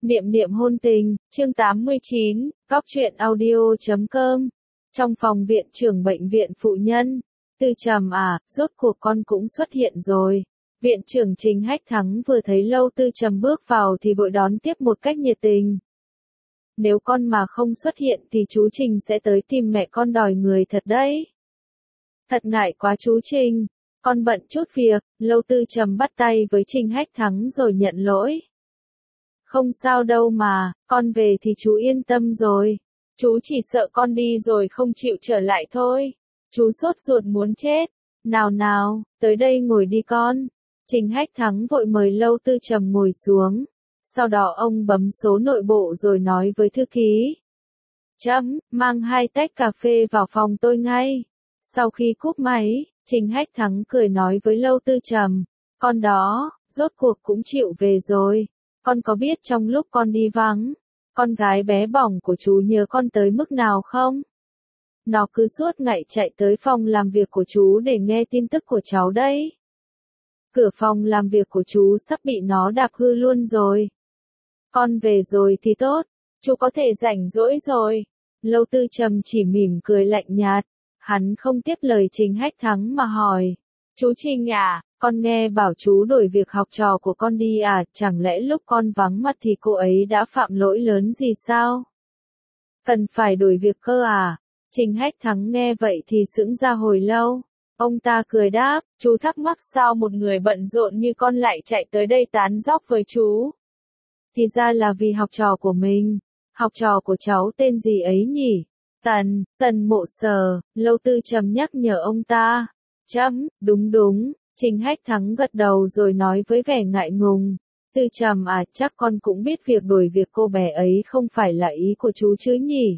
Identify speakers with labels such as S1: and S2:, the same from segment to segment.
S1: Niệm niệm hôn tình, chương 89, Cóc truyện audio.com. Trong phòng viện trưởng bệnh viện phụ nhân, Tư Trầm à, rốt cuộc con cũng xuất hiện rồi. Viện trưởng Trình Hách Thắng vừa thấy Lâu Tư Trầm bước vào thì vội đón tiếp một cách nhiệt tình. Nếu con mà không xuất hiện thì chú Trình sẽ tới tìm mẹ con đòi người thật đấy. Thật ngại quá chú Trình, con bận chút việc. Lâu Tư Trầm bắt tay với Trình Hách Thắng rồi nhận lỗi. Không sao đâu mà, con về thì chú yên tâm rồi. Chú chỉ sợ con đi rồi không chịu trở lại thôi. Chú sốt ruột muốn chết. Nào nào, tới đây ngồi đi con. Trình Hách Thắng vội mời Lâu Tư Trầm ngồi xuống. Sau đó ông bấm số nội bộ rồi nói với thư ký. Mang 2 tách cà phê vào phòng tôi ngay. Sau khi cúp máy, Trình Hách Thắng cười nói với Lâu Tư Trầm. Con đó, rốt cuộc cũng chịu về rồi. Con có biết trong lúc con đi vắng, con gái bé bỏng của chú nhớ con tới mức nào không? Nó cứ suốt ngày chạy tới phòng làm việc của chú để nghe tin tức của cháu đấy. Cửa phòng làm việc của chú sắp bị nó đạp hư luôn rồi. Con về rồi thì tốt, chú có thể rảnh rỗi rồi. Lâu Tư Trầm chỉ mỉm cười lạnh nhạt, hắn không tiếp lời Trình Hách Thắng mà hỏi. Chú Trình à, con nghe bảo chú đổi việc học trò của con đi à, chẳng lẽ lúc con vắng mặt thì cô ấy đã phạm lỗi lớn gì sao? Cần phải đổi việc cơ à? Trình Hách Thắng nghe vậy thì sững ra hồi lâu. Ông ta cười đáp, chú thắc mắc sao một người bận rộn như con lại chạy tới đây tán dóc với chú? Thì ra là vì học trò của mình. Học trò của cháu tên gì ấy nhỉ? Tần Mộ Sở. Lâu Tư Trầm nhắc nhở ông ta. Đúng. Trình Hách Thắng gật đầu rồi nói với vẻ ngại ngùng. Tư Trầm à, chắc con cũng biết việc đổi việc cô bé ấy không phải là ý của chú chứ nhỉ?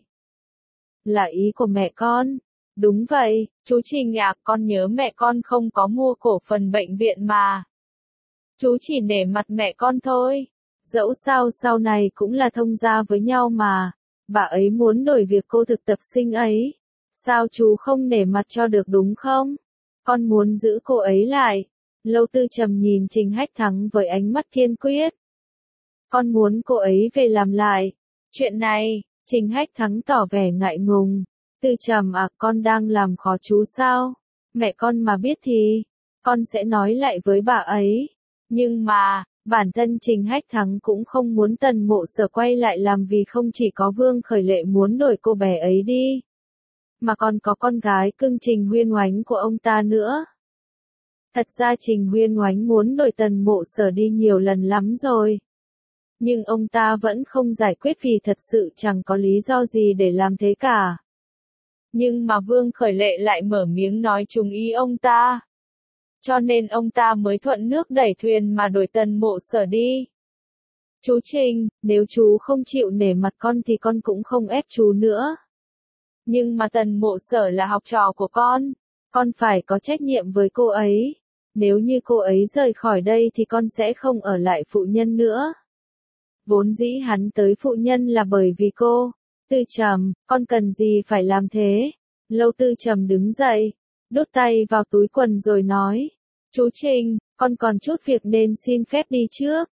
S1: Là ý của mẹ con. Đúng vậy, chú Trình à, con nhớ mẹ con không có mua cổ phần bệnh viện mà. Chú chỉ nể mặt mẹ con thôi. Dẫu sao sau này cũng là thông gia với nhau mà. Bà ấy muốn đổi việc cô thực tập sinh ấy. Sao chú không nể mặt cho được đúng không? Con muốn giữ cô ấy lại. Lâu Tư Trầm nhìn Trình Hách Thắng với ánh mắt kiên quyết. Con muốn cô ấy về làm lại. Chuyện này, Trình Hách Thắng tỏ vẻ ngại ngùng. Tư Trầm à, con đang làm khó chú sao? Mẹ con mà biết thì, con sẽ nói lại với bà ấy. Nhưng mà, bản thân Trình Hách Thắng cũng không muốn Tần Mộ Sở quay lại làm vì không chỉ có Vương Khởi Lệ muốn đổi cô bé ấy đi, mà còn có con gái cưng Trình Huyên Oánh của ông ta nữa. Thật ra Trình Huyên Oánh muốn đổi Tần Mộ Sở đi nhiều lần lắm rồi. Nhưng ông ta vẫn không giải quyết vì thật sự chẳng có lý do gì để làm thế cả. Nhưng mà Vương Khởi Lệ lại mở miếng nói trúng ý ông ta. Cho nên ông ta mới thuận nước đẩy thuyền mà đổi Tần Mộ Sở đi. Chú Trình, nếu chú không chịu nể mặt con thì con cũng không ép chú nữa. Nhưng mà Tần Mộ Sở là học trò của con phải có trách nhiệm với cô ấy. Nếu như cô ấy rời khỏi đây thì con sẽ không ở lại phụ nhân nữa. Vốn dĩ hắn tới phụ nhân là bởi vì cô. Tư Trầm, con cần gì phải làm thế? Lâu Tư Trầm đứng dậy, đút tay vào túi quần rồi nói. Chú Trình, con còn chút việc nên xin phép đi trước.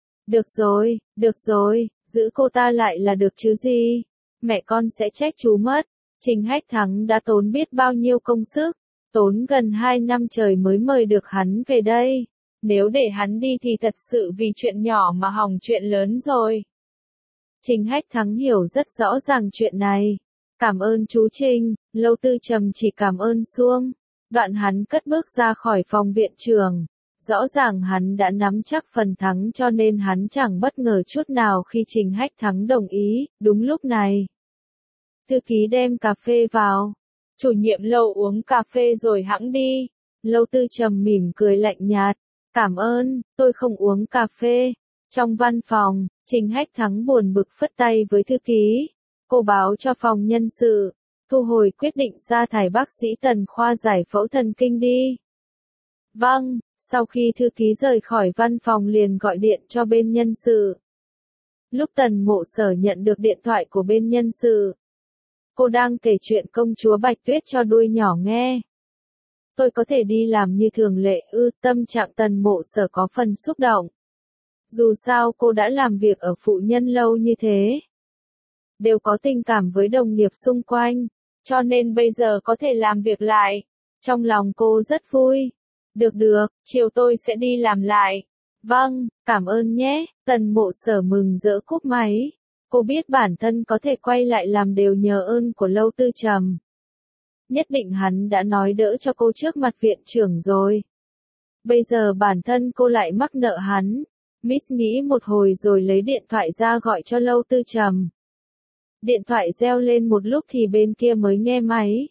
S1: Được rồi, giữ cô ta lại là được chứ gì. Mẹ con sẽ trách chú mất. Trình Hách Thắng đã tốn biết bao nhiêu công sức, tốn gần 2 năm trời mới mời được hắn về đây. Nếu để hắn đi thì thật sự vì chuyện nhỏ mà hỏng chuyện lớn rồi. Trình Hách Thắng hiểu rất rõ ràng chuyện này. Cảm ơn chú Trình. Lâu Tư Trầm chỉ cảm ơn suông. Đoạn hắn cất bước ra khỏi phòng viện trưởng. Rõ ràng hắn đã nắm chắc phần thắng cho nên hắn chẳng bất ngờ chút nào khi Trình Hách Thắng đồng ý. Đúng lúc này, thư ký đem cà phê vào. Chủ nhiệm Lâu uống cà phê rồi hẵng đi. Lâu Tư Trầm mỉm cười lạnh nhạt. Cảm ơn, tôi không uống cà phê. Trong văn phòng, Trình Hách Thắng buồn bực phất tay với thư ký. Cô báo cho phòng nhân sự, thu hồi quyết định sa thải bác sĩ Tần khoa giải phẫu thần kinh đi. Vâng, sau khi thư ký rời khỏi văn phòng liền gọi điện cho bên nhân sự. Lúc Tần Mộ Sở nhận được điện thoại của bên nhân sự, cô đang kể chuyện công chúa Bạch Tuyết cho đuôi nhỏ nghe. Tôi có thể đi làm như thường lệ ư? Tâm trạng Tần Mộ Sở có phần xúc động. Dù sao cô đã làm việc ở phụ nhân lâu như thế. Đều có tình cảm với đồng nghiệp xung quanh. Cho nên bây giờ có thể làm việc lại. Trong lòng cô rất vui. Được được, chiều tôi sẽ đi làm lại. Vâng, cảm ơn nhé. Tần Mộ Sở mừng rỡ cúp máy. Cô biết bản thân có thể quay lại làm đều nhờ ơn của Lâu Tư Trầm. Nhất định hắn đã nói đỡ cho cô trước mặt viện trưởng rồi. Bây giờ bản thân cô lại mắc nợ hắn. Miss nghĩ một hồi rồi lấy điện thoại ra gọi cho Lâu Tư Trầm. Điện thoại reo lên một lúc thì bên kia mới nghe máy.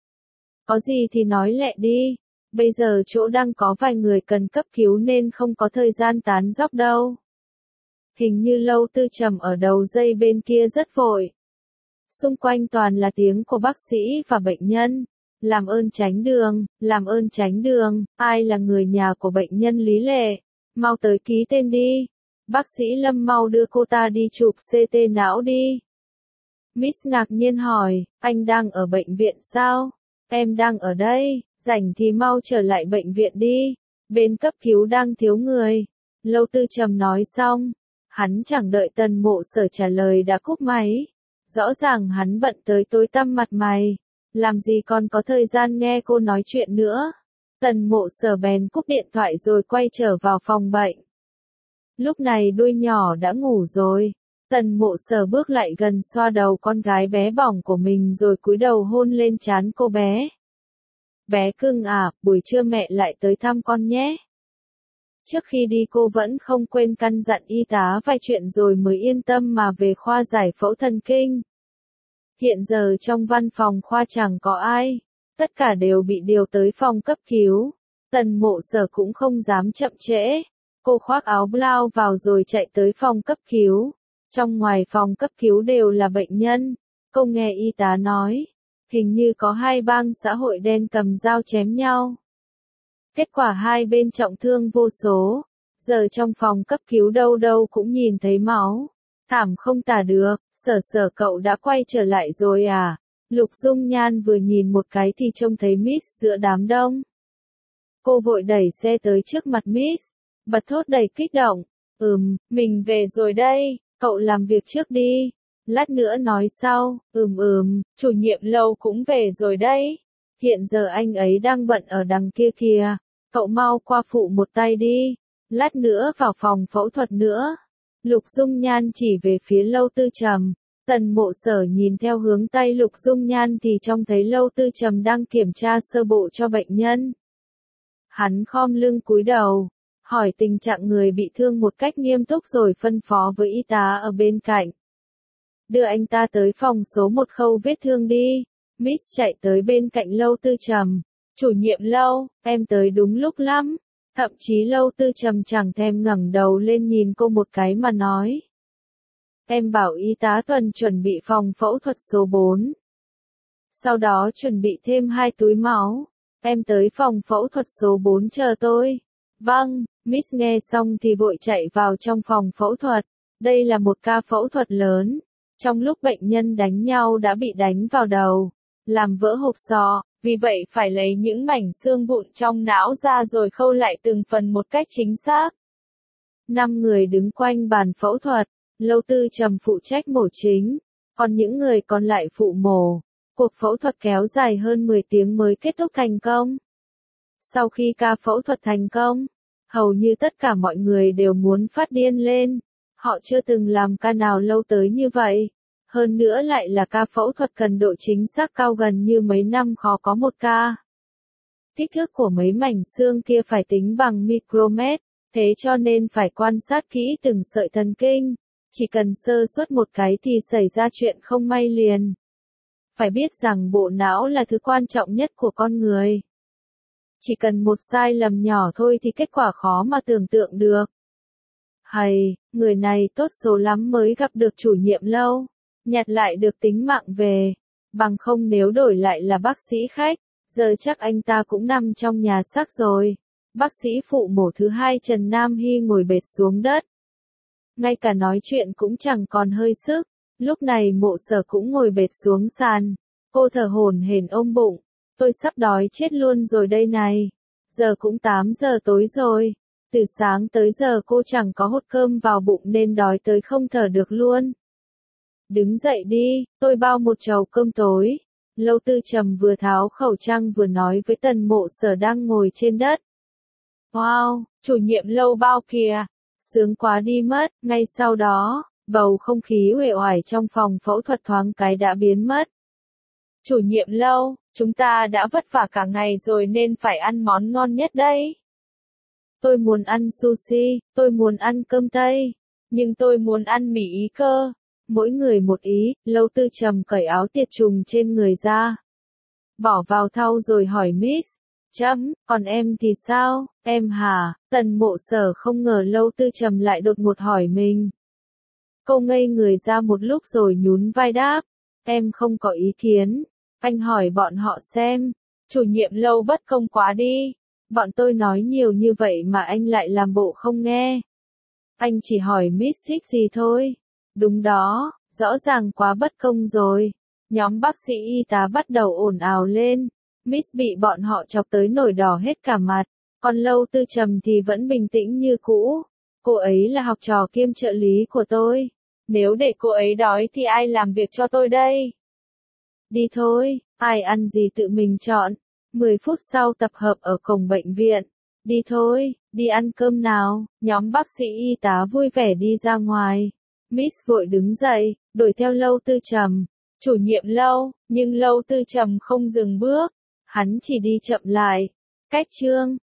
S1: Có gì thì nói lẹ đi. Bây giờ chỗ đang có vài người cần cấp cứu nên không có thời gian tán dóc đâu. Hình như Lâu Tư Trầm ở đầu dây bên kia rất vội. Xung quanh toàn là tiếng của bác sĩ và bệnh nhân. Làm ơn tránh đường, làm ơn tránh đường, ai là người nhà của bệnh nhân Lý Lệ? Mau tới ký tên đi. Bác sĩ Lâm mau đưa cô ta đi chụp CT não đi. Miss ngạc nhiên hỏi, anh đang ở bệnh viện sao? Em đang ở đây, rảnh thì mau trở lại bệnh viện đi. Bên cấp cứu đang thiếu người. Lâu Tư Trầm nói xong. Hắn chẳng đợi Tần Mộ Sở trả lời đã cúp máy. Rõ ràng hắn bận tới tối tăm mặt mày. Làm gì còn có thời gian nghe cô nói chuyện nữa. Tần Mộ Sở bèn cúp điện thoại rồi quay trở vào phòng bệnh. Lúc này đuôi nhỏ đã ngủ rồi. Tần Mộ Sở bước lại gần xoa đầu con gái bé bỏng của mình rồi cúi đầu hôn lên trán cô bé. Bé cưng à, buổi trưa mẹ lại tới thăm con nhé. Trước khi đi cô vẫn không quên căn dặn y tá vài chuyện rồi mới yên tâm mà về khoa giải phẫu thần kinh. Hiện giờ trong văn phòng khoa chẳng có ai. Tất cả đều bị điều tới phòng cấp cứu. Tần Mộ Sở cũng không dám chậm trễ. Cô khoác áo blau vào rồi chạy tới phòng cấp cứu. Trong ngoài phòng cấp cứu đều là bệnh nhân. Cô nghe y tá nói. Hình như có hai bang xã hội đen cầm dao chém nhau. Kết quả hai bên trọng thương vô số. Giờ trong phòng cấp cứu đâu đâu cũng nhìn thấy máu. Thảm không tả được. Sở cậu đã quay trở lại rồi à? Lục Dung Nhan vừa nhìn một cái thì trông thấy Miss giữa đám đông. Cô vội đẩy xe tới trước mặt Miss. Bật thốt đầy kích động. Mình về rồi đây. Cậu làm việc trước đi. Lát nữa nói sau. Chủ nhiệm Lâu cũng về rồi đấy. Hiện giờ anh ấy đang bận ở đằng kia kìa. Cậu mau qua phụ một tay đi. Lát nữa vào phòng phẫu thuật nữa. Lục Dung Nhan chỉ về phía Lâu Tư Trầm. Tần Mộ Sở nhìn theo hướng tay Lục Dung Nhan thì trông thấy Lâu Tư Trầm đang kiểm tra sơ bộ cho bệnh nhân. Hắn khom lưng cúi đầu, hỏi tình trạng người bị thương một cách nghiêm túc rồi phân phó với y tá ở bên cạnh. Đưa anh ta tới phòng số 1 khâu vết thương đi. Miss chạy tới bên cạnh Lâu Tư Trầm. Chủ nhiệm Lâu, em tới đúng lúc lắm. Thậm chí Lâu Tư Trầm chẳng thèm ngẩng đầu lên nhìn cô một cái mà nói. Em bảo y tá Tuần chuẩn bị phòng phẫu thuật số 4. Sau đó chuẩn bị thêm 2 túi máu. Em tới phòng phẫu thuật số 4 chờ tôi. Vâng, Miss nghe xong thì vội chạy vào trong phòng phẫu thuật. Đây là một ca phẫu thuật lớn. Trong lúc bệnh nhân đánh nhau đã bị đánh vào đầu, làm vỡ hộp sọ, vì vậy phải lấy những mảnh xương vụn trong não ra rồi khâu lại từng phần một cách chính xác. 5 người đứng quanh bàn phẫu thuật, Lâu Tư Trầm phụ trách mổ chính, còn những người còn lại phụ mổ. Cuộc phẫu thuật kéo dài hơn 10 tiếng mới kết thúc thành công. Sau khi ca phẫu thuật thành công, hầu như tất cả mọi người đều muốn phát điên lên. Họ chưa từng làm ca nào lâu tới như vậy. Hơn nữa lại là ca phẫu thuật cần độ chính xác cao gần như mấy năm khó có một ca. Kích thước của mấy mảnh xương kia phải tính bằng micromet, thế cho nên phải quan sát kỹ từng sợi thần kinh. Chỉ cần sơ suất một cái thì xảy ra chuyện không may liền. Phải biết rằng bộ não là thứ quan trọng nhất của con người. Chỉ cần một sai lầm nhỏ thôi thì kết quả khó mà tưởng tượng được. Hay, người này tốt số lắm mới gặp được chủ nhiệm Lâu, nhặt lại được tính mạng về. Bằng không nếu đổi lại là bác sĩ khách, giờ chắc anh ta cũng nằm trong nhà xác rồi. Bác sĩ phụ mổ thứ 2 Trần Nam Hy ngồi bệt xuống đất. Ngay cả nói chuyện cũng chẳng còn hơi sức. Lúc này Mộ Sở cũng ngồi bệt xuống sàn. Cô thở hổn hển ôm bụng. Tôi sắp đói chết luôn rồi đây này. Giờ cũng 8 giờ tối rồi. Từ sáng tới giờ cô chẳng có hốt cơm vào bụng nên đói tới không thở được luôn. Đứng dậy đi, tôi bao một chầu cơm tối. Lâu Tư Trầm vừa tháo khẩu trang vừa nói với Tần Mộ Sở đang ngồi trên đất. Wow, chủ nhiệm Lâu bao kìa. Sướng quá đi mất, ngay sau đó, bầu không khí uể oải trong phòng phẫu thuật thoáng cái đã biến mất. Chủ nhiệm Lâu, chúng ta đã vất vả cả ngày rồi nên phải ăn món ngon nhất đây. Tôi muốn ăn sushi, tôi muốn ăn cơm Tây, nhưng tôi muốn ăn mì Ý cơ. Mỗi người một ý, Lâu Tư Trầm cởi áo tiệt trùng trên người ra. Bỏ vào thau rồi hỏi Miss. Còn em thì sao, em hả? Tần Mộ Sở không ngờ Lâu Tư Trầm lại đột ngột hỏi mình. Cô ngây người ra một lúc rồi nhún vai đáp. Em không có ý kiến. Anh hỏi bọn họ xem. Chủ nhiệm Lâu bất công quá đi. Bọn tôi nói nhiều như vậy mà anh lại làm bộ không nghe. Anh chỉ hỏi Miss thích gì thôi. Đúng đó, rõ ràng quá bất công rồi. Nhóm bác sĩ y tá bắt đầu ồn ào lên. Miss bị bọn họ chọc tới nổi đỏ hết cả mặt. Còn Lâu Tư Trầm thì vẫn bình tĩnh như cũ. Cô ấy là học trò kiêm trợ lý của tôi. Nếu để cô ấy đói thì ai làm việc cho tôi đây? Đi thôi, ai ăn gì tự mình chọn. 10 phút sau tập hợp ở cổng bệnh viện. Đi thôi, đi ăn cơm nào. Nhóm bác sĩ y tá vui vẻ đi ra ngoài. Miss vội đứng dậy, đuổi theo Lâu Tư Trầm. Chủ nhiệm Lâu, nhưng Lâu Tư Trầm không dừng bước. Hắn chỉ đi chậm lại. Cách chương